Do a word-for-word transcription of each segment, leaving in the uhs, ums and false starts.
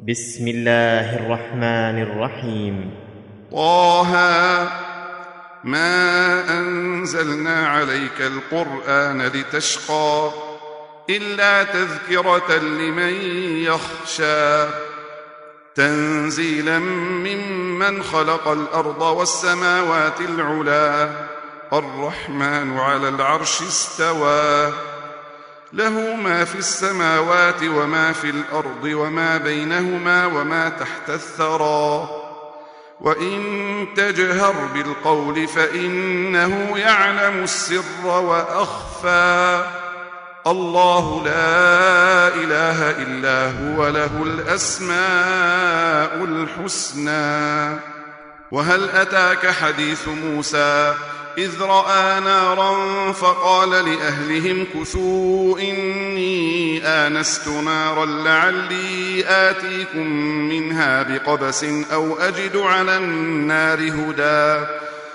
بسم الله الرحمن الرحيم. طه ما أنزلنا عليك القرآن لتشقى إلا تذكرة لمن يخشى تنزيلا ممن خلق الأرض والسماوات العلا الرحمن على العرش استوى له ما في السماوات وما في الأرض وما بينهما وما تحت الثرى وإن تجهر بالقول فإنه يعلم السر وأخفى الله لا إله إلا هو له الأسماء الحسنى. وهل أتاك حديث موسى إذ رأى نارا فقال لأهلهم كثوا إني آنست نارا لعلي آتيكم منها بقبس أو أجد على النار هدى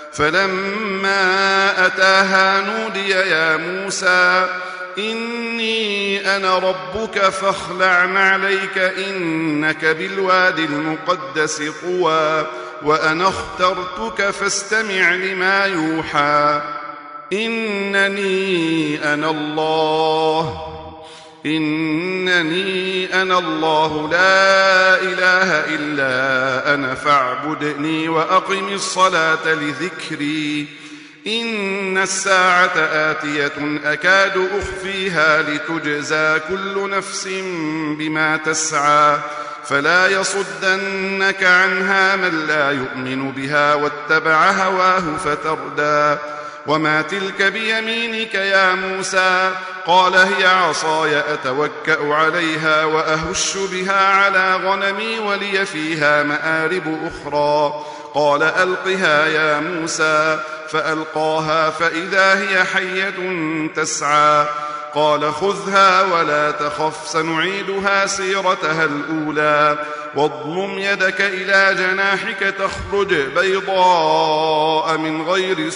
فلما أتاها نودي يا موسى إني أنا ربك فاخلع نعليك إنك بالوادي المقدس طوى وأنا اخترتك فاستمع لما يوحى إنني أنا الله إنني أنا الله لا إله إلا أنا فاعبدني وأقم الصلاة لذكري إن الساعة آتية أكاد أخفيها لتجزى كل نفس بما تسعى فلا يصدنك عنها من لا يؤمن بها واتبع هواه فتردى وما تلك بيمينك يا موسى قال هي عصاي أتوكأ عليها وأهش بها على غنمي ولي فيها مآرب أخرى قال ألقها يا موسى فألقاها فإذا هي حية تسعى قال خذها ولا تخف سنعيدها سيرتها الأولى واضمم يدك إلى جناحك تخرج بيضاء من غير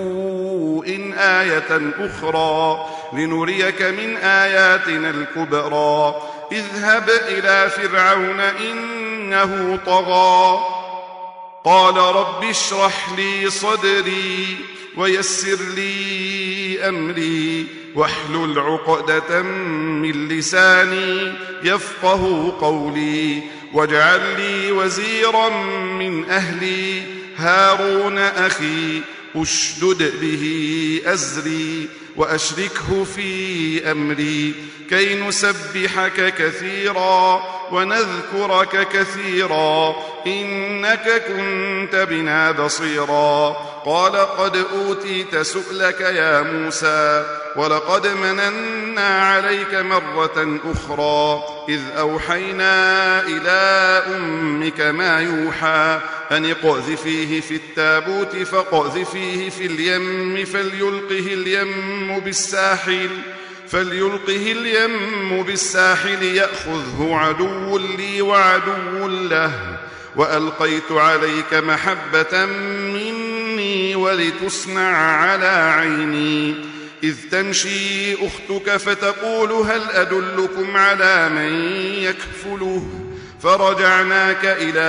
سوء آية أخرى لنريك من آياتنا الكبرى اذهب إلى فرعون إنه طغى قال رب اشرح لي صدري ويسر لي أمري واحلل عقدة من لساني يفقه قولي واجعل لي وزيرا من أهلي هارون أخي أشدد به أزري وأشركه في أمري كي نسبحك كثيرا ونذكرك كثيرا إنك كنت بنا بصيرا قال قد أوتيت سؤلك يا موسى ولقد مننا عليك مرة أخرى إذ أوحينا إلى أمك ما يوحى أن اقذفيه في التابوت فاقذفيه في اليم فليلقه اليم بالساحل فليلقه اليم بالساحل يأخذه عدو لي وعدو له وألقيت عليك محبة مني ولتصنع على عيني إذ تمشي أختك فتقول هل أدلكم على من يكفله فرجعناك إلى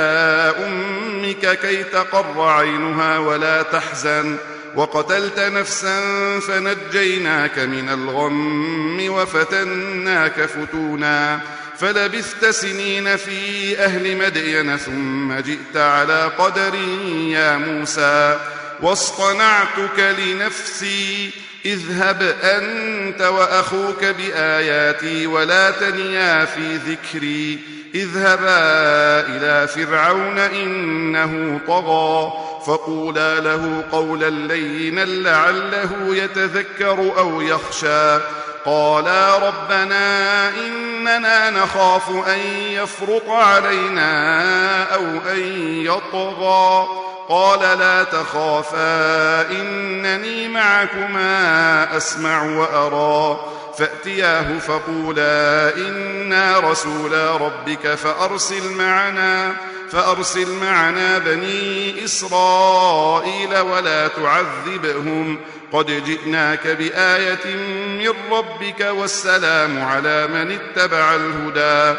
أمك كي تقر عينها ولا تحزن وقتلت نفسا فنجيناك من الغم وفتناك فتونا فلبثت سنين في أهل مدين ثم جئت على قدر يا موسى واصطنعتك لنفسي اذهب أنت وأخوك بآياتي ولا تنيا في ذكري اذهبا إلى فرعون إنه طغى فقولا له قولا لينا لعله يتذكر أو يخشى قالا ربنا إننا نخاف أن يفرط علينا أو أن يطغى قال لا تخافا إنني معكما أسمع وأرى فأتياه فقولا إنا رسولا ربك فأرسل معنا فأرسل معنا بني إسرائيل ولا تعذبهم قد جئناك بآية من ربك والسلام على من اتبع الهدى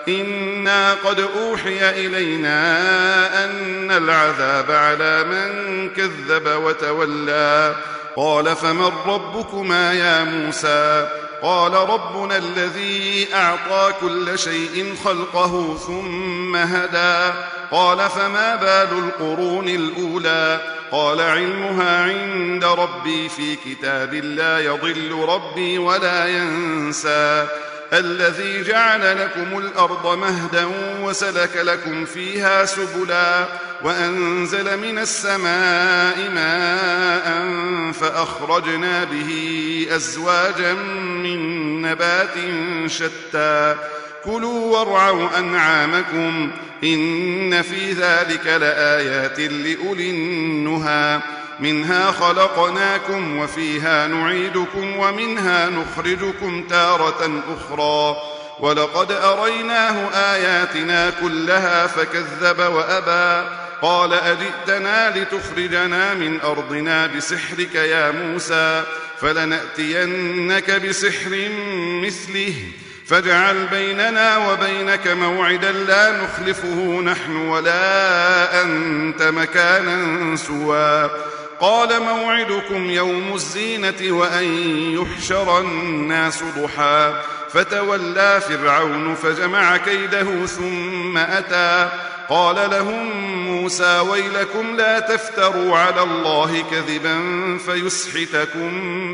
إنا قد أوحي إلينا أن العذاب على من كذب وتولى قال فمن ربكما يا موسى قال ربنا الذي أعطى كل شيء خلقه ثم هدى قال فما بال القرون الأولى قال علمها عند ربي في كتاب لا يضل ربي ولا ينسى الذي جعل لكم الأرض مهدا وسلك لكم فيها سبلا وأنزل من السماء ماء فأخرجنا به أزواجا من نبات شتى كلوا وارعوا أنعامكم إن في ذلك لآيات لأولي النهى منها خلقناكم وفيها نعيدكم ومنها نخرجكم تارة أخرى ولقد أريناه آياتنا كلها فكذب وأبى قال أجئتنا لتخرجنا من أرضنا بسحرك يا موسى فلنأتينك بسحر مثله فاجعل بيننا وبينك موعدا لا نخلفه نحن ولا أنت مكانا سوى قال موعدكم يوم الزينة وأن يحشر الناس ضحى فتولى فرعون فجمع كيده ثم أتى قال لهم موسى ويلكم لا تفتروا على الله كذبا فيسحتكم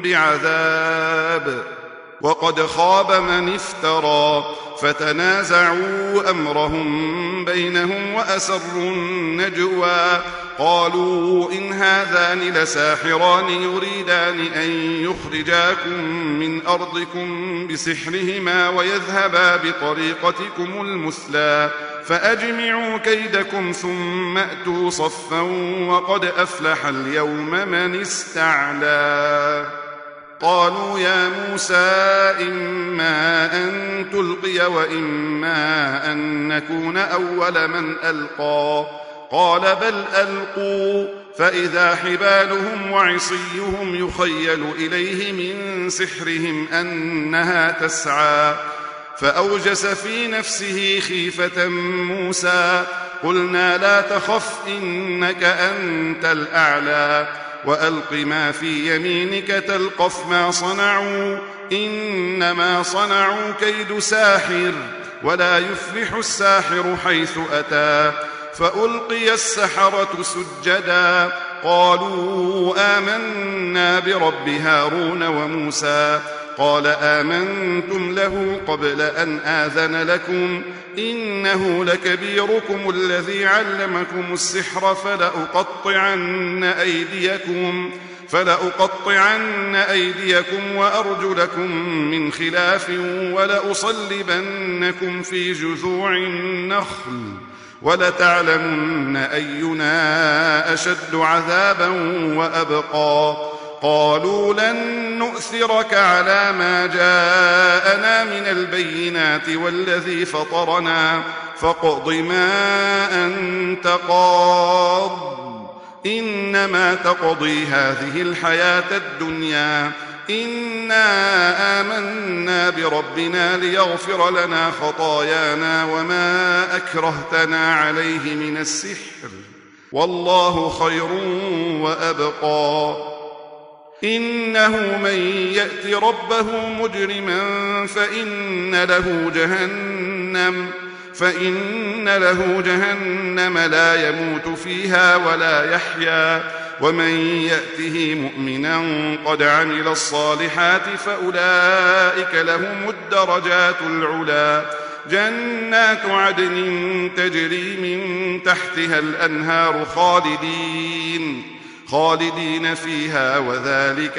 بعذاب وقد خاب من افترى فتنازعوا أمرهم بينهم وأسروا النجوى قالوا إن هذان لساحران يريدان أن يخرجاكم من أرضكم بسحرهما ويذهبا بطريقتكم المثلى فأجمعوا كيدكم ثم أتوا صفا وقد أفلح اليوم من استعلى قالوا يا موسى إما أن تلقي وإما أن نكون أول من ألقى قال بل ألقوا فإذا حبالهم وعصيهم يخيل إليه من سحرهم أنها تسعى فأوجس في نفسه خيفة موسى قلنا لا تخف إنك أنت الأعلى وألق ما في يمينك تلقف ما صنعوا إنما صنعوا كيد ساحر ولا يفلح الساحر حيث أتى فألقي السحرة سجدا قالوا آمنا برب هارون وموسى قال آمنتم له قبل أن آذن لكم إنه لكبيركم الذي علمكم السحر فلأقطعن أيديكم فلأقطعن أيديكم وأرجلكم من خلاف ولأصلبنكم في جذوع النخل ولتعلمن أينا أشد عذابا وأبقى قالوا لن نؤثرك على ما جاءنا من البينات والذي فطرنا فاقض ما أنت قاض إنما تقضي هذه الحياة الدنيا إنا آمنا بربنا ليغفر لنا خطايانا وما أكرهتنا عليه من السحر والله خير وأبقى إنه من يأت ربه مجرما فإن له جهنم فإن له جهنم لا يموت فيها ولا يحيا ومن يأته مؤمنا قد عمل الصالحات فأولئك لهم الدرجات العلا جنات عدن تجري من تحتها الأنهار خالدين خالدين فيها وذلك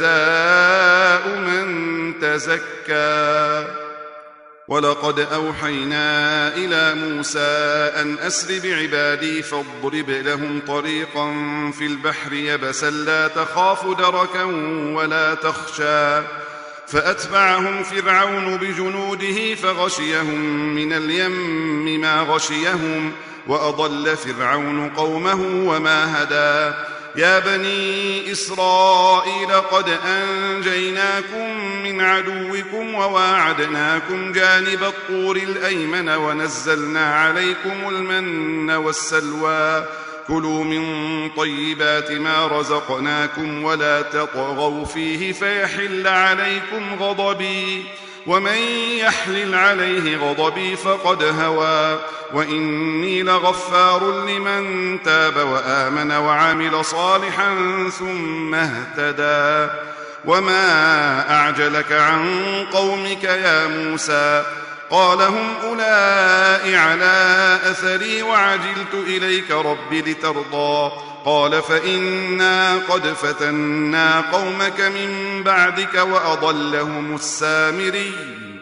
جزاء من تزكى ولقد أوحينا إلى موسى أن أسر بعبادي فاضرب لهم طريقا في البحر يبسا لا تخاف دركا ولا تخشى فأتبعهم فرعون بجنوده فغشيهم من اليم ما غشيهم وأضل فرعون قومه وما هدى يا بني إسرائيل قد أنجيناكم من عدوكم وواعدناكم جانب الطور الأيمن ونزلنا عليكم المن والسلوى كلوا من طيبات ما رزقناكم ولا تطغوا فيه فيحل عليكم غضبي ومن يحلل عليه غضبي فقد هوى وإني لغفار لمن تاب وآمن وعمل صالحا ثم اهتدى وما أعجلك عن قومك يا موسى قال هم أولئك على أثري وعجلت إليك رب لترضى قال فإنا قد فتنا قومك من بعدك وأضلهم السامري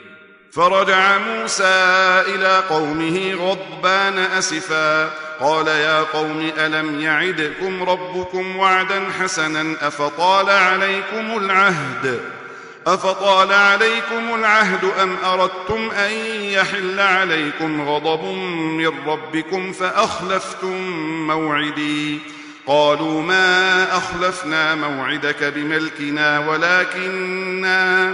فرجع موسى إلى قومه غضبان أسفا قال يا قوم ألم يعدكم ربكم وعدا حسنا أفطال عليكم العهد أفطال عليكم العهد أم أردتم أن يحل عليكم غضب من ربكم فأخلفتم موعدي قالوا ما أخلفنا موعدك بملكنا ولكننا,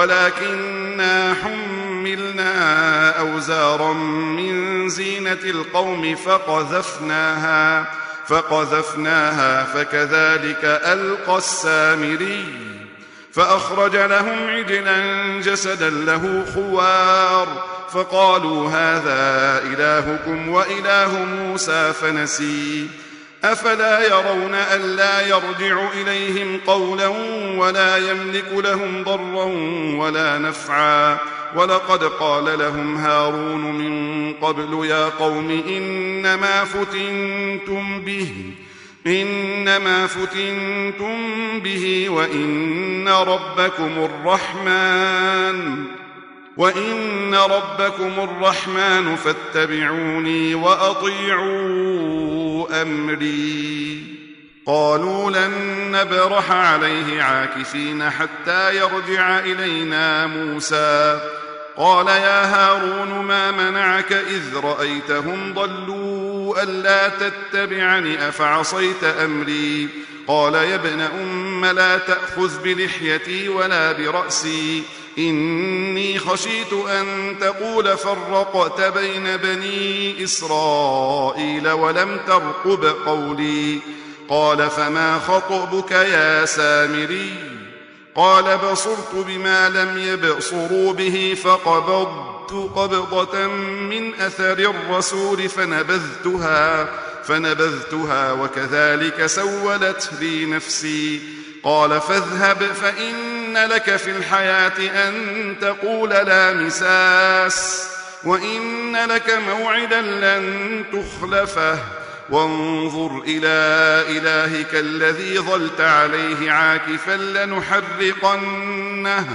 ولكننا حملنا أوزارا من زينة القوم فقذفناها, فقذفناها فكذلك ألقى السامري فأخرج لهم عجلا جسدا له خوار فقالوا هذا إلهكم وإله موسى فنسي أفلا يرون ألا يرجع إليهم قولا ولا يملك لهم ضرا ولا نفعا ولقد قال لهم هارون من قبل يا قوم إنما فتنتم به إنما فتنتم به وإن ربكم الرحمن وإن ربكم الرحمن فاتبعوني وأطيعوا أمري قالوا لن نبرح عليه عاكفين حتى يرجع إلينا موسى قال يا هارون ما منعك إذ رأيتهم ضلوا ألا تتبعني أفعصيت أمري قال يا ابن أم لا تأخذ بلحيتي ولا برأسي إني خشيت أن تقول فرقت بين بني إسرائيل ولم ترقب قولي قال فما خطبك يا سامري قال بصرت بما لم يبصروا به فقبضت قبضة من أثر الرسول فنبذتها, فنبذتها وكذلك سولت لي نفسي قال فاذهب فإن لك في الحياة أن تقول لا مساس وإن لك موعدا لن تخلفه وانظر إلى إلهك الذي ظلت عليه عاكفا لنحرقنه,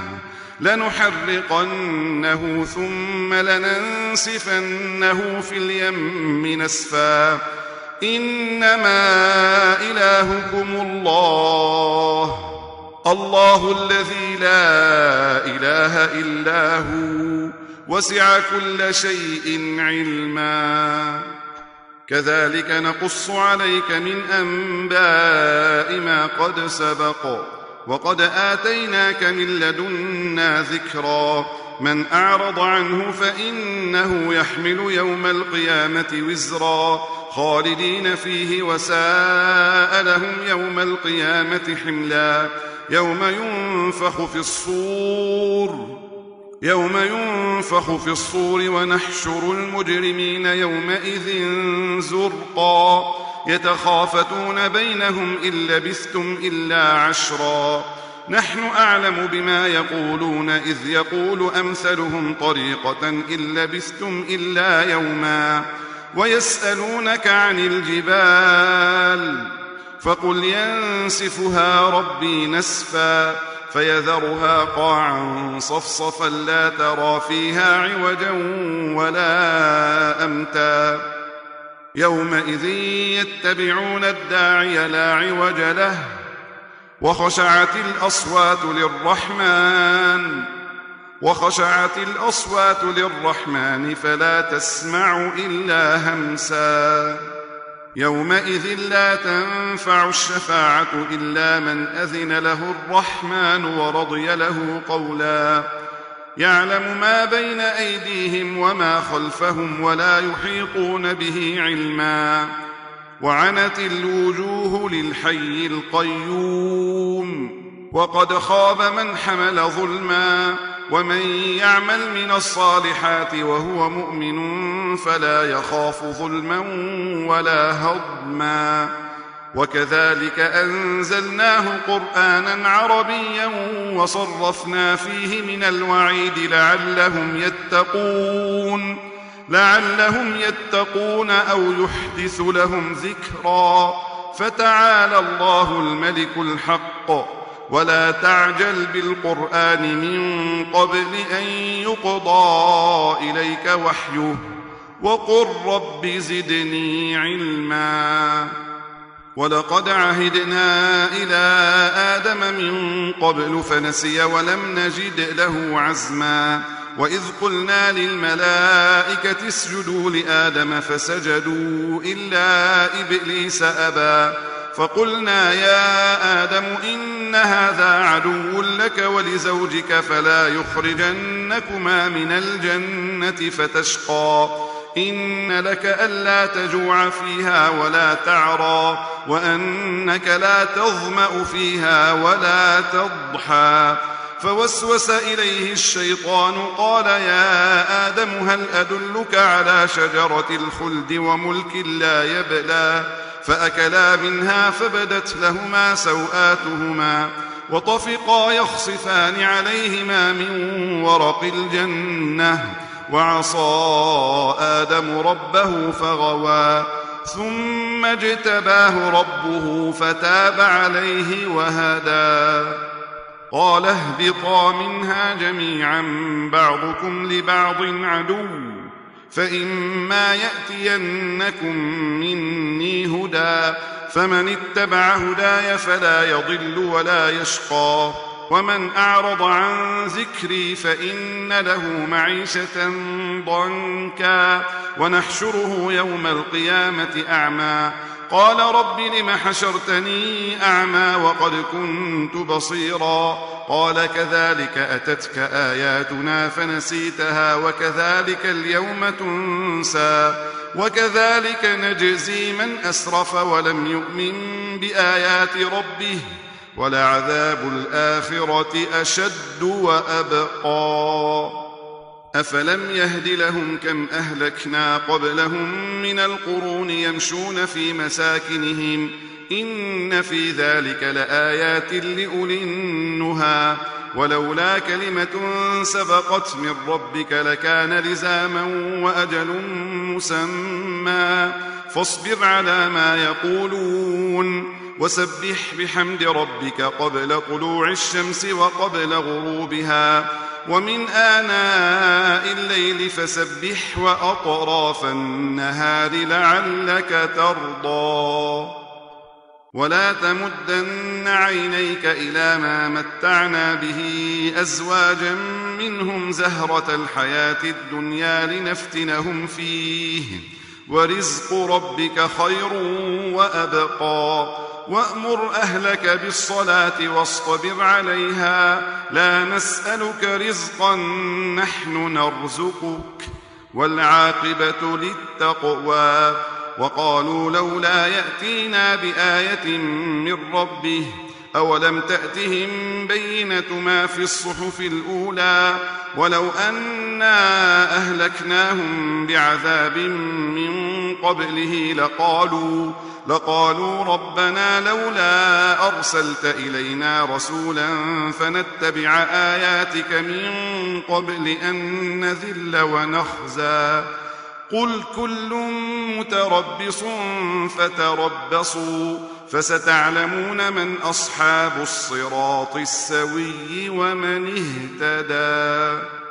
لنحرقنه ثم لننسفنه في اليم نسفا إنما إلهكم الله الله الذي لا إله إلا هو وسع كل شيء علما كذلك نقص عليك من أنباء ما قد سبق وقد آتيناك من لدنا ذكرا من أعرض عنه فإنه يحمل يوم القيامة وزرا خالدين فيه وساء لهم يوم القيامة حملا يوم ينفخ في الصور يوم ينفخ في الصور ونحشر المجرمين يومئذ زرقا يتخافتون بينهم إن لبثتم إلا عشرا نحن أعلم بما يقولون إذ يقول أمثلهم طريقة إن لبثتم إلا يوما ويسألونك عن الجبال فقل ينسفها ربي نسفا فيذرها قاعا صفصفا لا ترى فيها عوجا ولا أمتا يومئذ يتبعون الداعي لا عوج له وخشعت الأصوات للرحمن وخشعت الأصوات للرحمن فلا تسمع إلا همسا يومئذ لا تنفع الشفاعة إلا من أذن له الرحمن ورضي له قولا يعلم ما بين أيديهم وما خلفهم ولا يحيطون به علما وعنت الوجوه للحي القيوم وقد خاب من حمل ظلما ومن يعمل من الصالحات وهو مؤمن فلا يخاف ظلما ولا هضما وكذلك أنزلناه قرآنا عربيا وصرفنا فيه من الوعيد لعلهم يتقون لعلهم يتقون أو يحدث لهم ذكرا فتعالى الله الملك الحق ولا تعجل بالقرآن من قبل أن يقضى إليك وحيه وقل رب زدني علما ولقد عهدنا إلى آدم من قبل فنسي ولم نجد له عزما وإذ قلنا للملائكة اسجدوا لآدم فسجدوا إلا إبليس أبى فقلنا يا آدم إن هذا عدو لك ولزوجك فلا يخرجنكما من الجنة فتشقى إن لك ألا تجوع فيها ولا تعرى وأنك لا تظمأ فيها ولا تضحى فوسوس إليه الشيطان قال يا آدم هل أدلك على شجرة الخلد وملك لا يبلى فأكلا منها فبدت لهما سوآتهما وطفقا يخصفان عليهما من ورق الجنة وعصى آدم ربه فغوى ثم اجتباه ربه فتاب عليه وهدى قال اهبطا منها جميعا بعضكم لبعض عدو فإما يأتينكم مني هدى فمن اتبع هداي فلا يضل ولا يشقى ومن أعرض عن ذكري فإن له معيشة ضنكا ونحشره يوم القيامة أعمى قال رب لم حشرتني أعمى وقد كنت بصيرا قال كذلك أتتك آياتنا فنسيتها وكذلك اليوم تنسى وكذلك نجزي من أسرف ولم يؤمن بآيات ربه ولعذاب الآخرة أشد وأبقى أفلم يهد لهم كم أهلكنا قبلهم من القرون يمشون في مساكنهم إن في ذلك لآيات لأولي النهى ولولا كلمة سبقت من ربك لكان لزاما وأجل مسمى فاصبر على ما يقولون وسبح بحمد ربك قبل طلوع الشمس وقبل غروبها ومن آناء الليل فسبح وأطراف النهار لعلك ترضى ولا تمدن عينيك إلى ما متعنا به أزواجا منهم زهرة الحياة الدنيا لنفتنهم فيه ورزق ربك خير وأبقى وأمر أهلك بالصلاة واصطبر عليها لا نسألك رزقا نحن نرزقك والعاقبة للتقوى وقالوا لولا يأتينا بآية من ربه أولم تأتهم بينة ما في الصحف الأولى ولو أنا أهلكناهم بعذاب من قبله لقالوا لقالوا ربنا لولا أرسلت إلينا رسولا فنتبع آياتك من قبل أن نذل ونخزى قل كل متربص فتربصوا فستعلمون من أصحاب الصراط السوي ومن اهتدى.